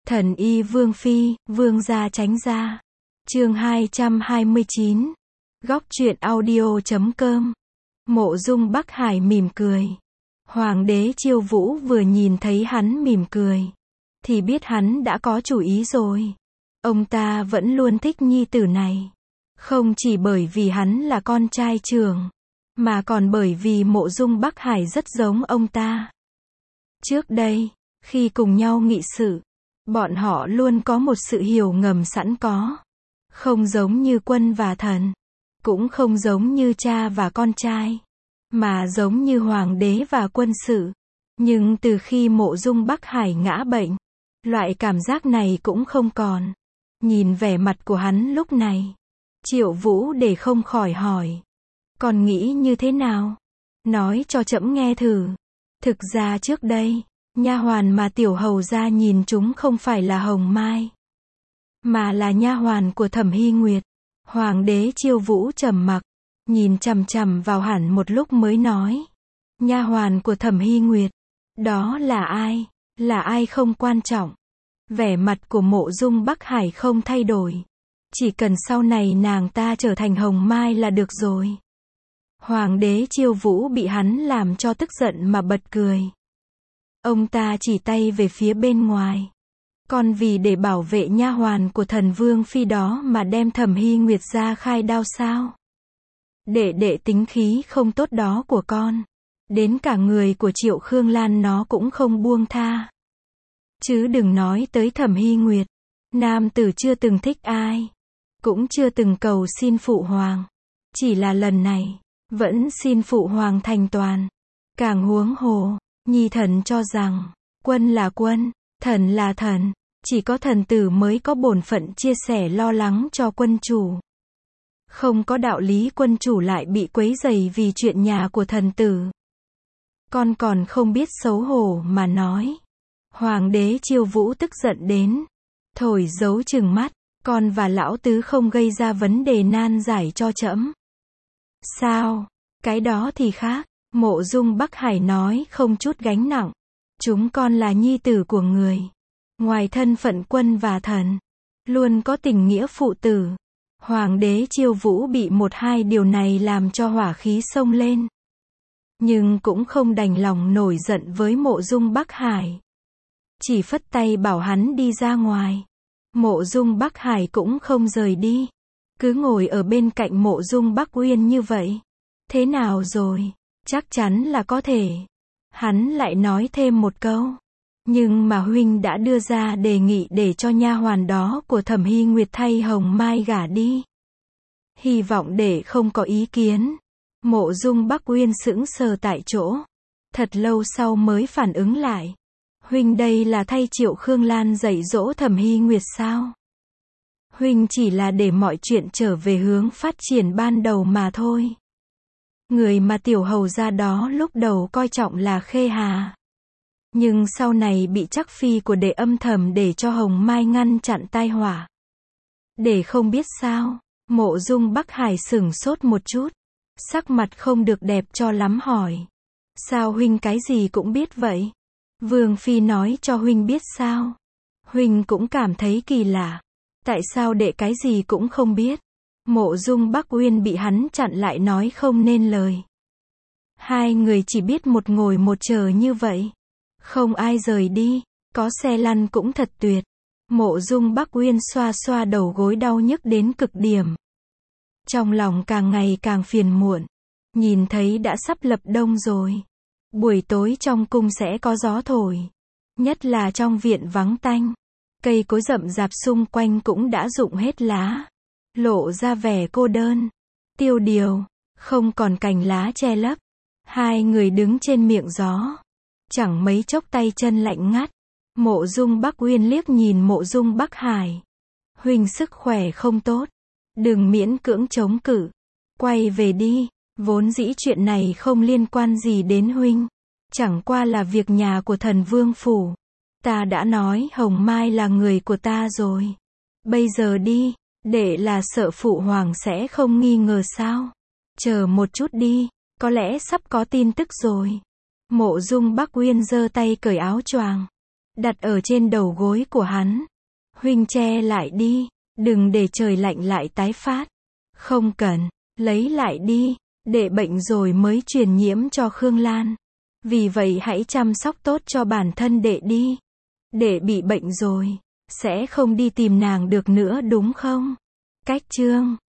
Thần y Vương Phi, Vương gia tránh ra. Chương 229. Góc truyện audio.com. Mộ Dung Bắc Hải mỉm cười. Hoàng đế Chiêu Vũ vừa nhìn thấy hắn mỉm cười, thì biết hắn đã có chủ ý rồi. Ông ta vẫn luôn thích nhi tử này. Không chỉ bởi vì hắn là con trai trưởng, mà còn bởi vì Mộ Dung Bắc Hải rất giống ông ta. Trước đây, khi cùng nhau nghị sự, bọn họ luôn có một sự hiểu ngầm sẵn có. Không giống như quân và thần, cũng không giống như cha và con trai, mà giống như hoàng đế và quân sự. Nhưng từ khi Mộ Dung Bắc Hải ngã bệnh, loại cảm giác này cũng không còn. Nhìn vẻ mặt của hắn lúc này, Triệu Vũ để không khỏi hỏi: "Con nghĩ như thế nào? Nói cho trẫm nghe thử." Thực ra trước đây, nha hoàn mà tiểu hầu gia nhìn chúng không phải là Hồng Mai, mà là nha hoàn của Thẩm Hy Nguyệt. Hoàng đế Chiêu Vũ trầm mặc, nhìn chằm chằm vào hẳn một lúc mới nói: "Nha hoàn của Thẩm Hy Nguyệt? Đó là ai? Là ai không quan trọng." Vẻ mặt của Mộ Dung Bắc Hải không thay đổi. Chỉ cần sau này nàng ta trở thành Hồng Mai là được rồi. Hoàng đế Chiêu Vũ bị hắn làm cho tức giận mà bật cười. Ông ta chỉ tay về phía bên ngoài. "Con vì để bảo vệ nha hoàn của Thần Vương Phi đó mà đem Thẩm Hy Nguyệt ra khai đao sao? Đệ tính khí không tốt đó của con, đến cả người của Triệu Khương Lan nó cũng không buông tha. Chứ đừng nói tới Thẩm Hy Nguyệt, nam tử chưa từng thích ai, cũng chưa từng cầu xin phụ hoàng. Chỉ là lần này, vẫn xin phụ hoàng thành toàn. Càng huống hồ, nhi thần cho rằng, quân là quân, thần là thần. Chỉ có thần tử mới có bổn phận chia sẻ lo lắng cho quân chủ. Không có đạo lý quân chủ lại bị quấy rầy vì chuyện nhà của thần tử. Con còn không biết xấu hổ mà nói." Hoàng đế Chiêu Vũ tức giận đến thổi dấu trừng mắt: "Con và lão tứ không gây ra vấn đề nan giải cho trẫm sao? Cái đó thì khác." Mộ Dung Bắc Hải nói không chút gánh nặng: "Chúng con là nhi tử của người. Ngoài thân phận quân và thần, luôn có tình nghĩa phụ tử." Hoàng đế Chiêu Vũ bị một hai điều này làm cho hỏa khí xông lên. Nhưng cũng không đành lòng nổi giận với Mộ Dung Bắc Hải. Chỉ phất tay bảo hắn đi ra ngoài. Mộ Dung Bắc Hải cũng không rời đi. Cứ ngồi ở bên cạnh Mộ Dung Bắc Uyên như vậy. "Thế nào rồi? Chắc chắn là có thể." Hắn lại nói thêm một câu: "Nhưng mà huynh đã đưa ra đề nghị để cho nha hoàn đó của Thẩm Hy Nguyệt thay Hồng Mai gả đi. Hy vọng đệ không có ý kiến." Mộ Dung Bắc Uyên sững sờ tại chỗ. Thật lâu sau mới phản ứng lại: "Huynh đây là thay Triệu Khương Lan dạy dỗ Thẩm Hy Nguyệt sao? Huynh chỉ là để mọi chuyện trở về hướng phát triển ban đầu mà thôi." Người mà tiểu hầu gia đó lúc đầu coi trọng là Khê Hà. Nhưng sau này bị Trắc Phi của đệ âm thầm để cho Hồng Mai ngăn chặn tai họa. Để không biết sao? Mộ Dung Bắc Hải sửng sốt một chút. Sắc mặt không được đẹp cho lắm hỏi: "Sao huynh cái gì cũng biết vậy? Vương Phi nói cho huynh biết sao? Huynh cũng cảm thấy kỳ lạ. Tại sao đệ cái gì cũng không biết?" Mộ Dung Bắc Uyên bị hắn chặn lại nói không nên lời. Hai người chỉ biết một ngồi một chờ như vậy. Không ai rời đi. Có xe lăn cũng thật tuyệt. Mộ Dung Bắc Uyên xoa xoa đầu gối đau nhức đến cực điểm. Trong lòng càng ngày càng phiền muộn. Nhìn thấy đã sắp lập đông rồi. Buổi tối trong cung sẽ có gió thổi. Nhất là trong viện vắng tanh. Cây cối rậm rạp xung quanh cũng đã rụng hết lá. Lộ ra vẻ cô đơn, tiêu điều, không còn cành lá che lấp. Hai người đứng trên miệng gió. Chẳng mấy chốc tay chân lạnh ngắt. Mộ Dung Bắc Uyên liếc nhìn Mộ Dung Bắc Hải: "Huynh sức khỏe không tốt. Đừng miễn cưỡng chống cự. Quay về đi. Vốn dĩ chuyện này không liên quan gì đến huynh. Chẳng qua là việc nhà của Thần Vương Phủ. Ta đã nói Hồng Mai là người của ta rồi. Bây giờ đi. Đệ là sợ phụ hoàng sẽ không nghi ngờ sao? Chờ một chút đi. Có lẽ sắp có tin tức rồi." Mộ Dung Bắc Uyên giơ tay cởi áo choàng, đặt ở trên đầu gối của hắn. Huynh che lại đi, đừng để trời lạnh lại tái phát. Không cần, lấy lại đi, đệ bệnh rồi mới truyền nhiễm cho Khương Lan. Vì vậy hãy chăm sóc tốt cho bản thân đệ đi. Đệ bị bệnh rồi, sẽ không đi tìm nàng được nữa đúng không? Cách chương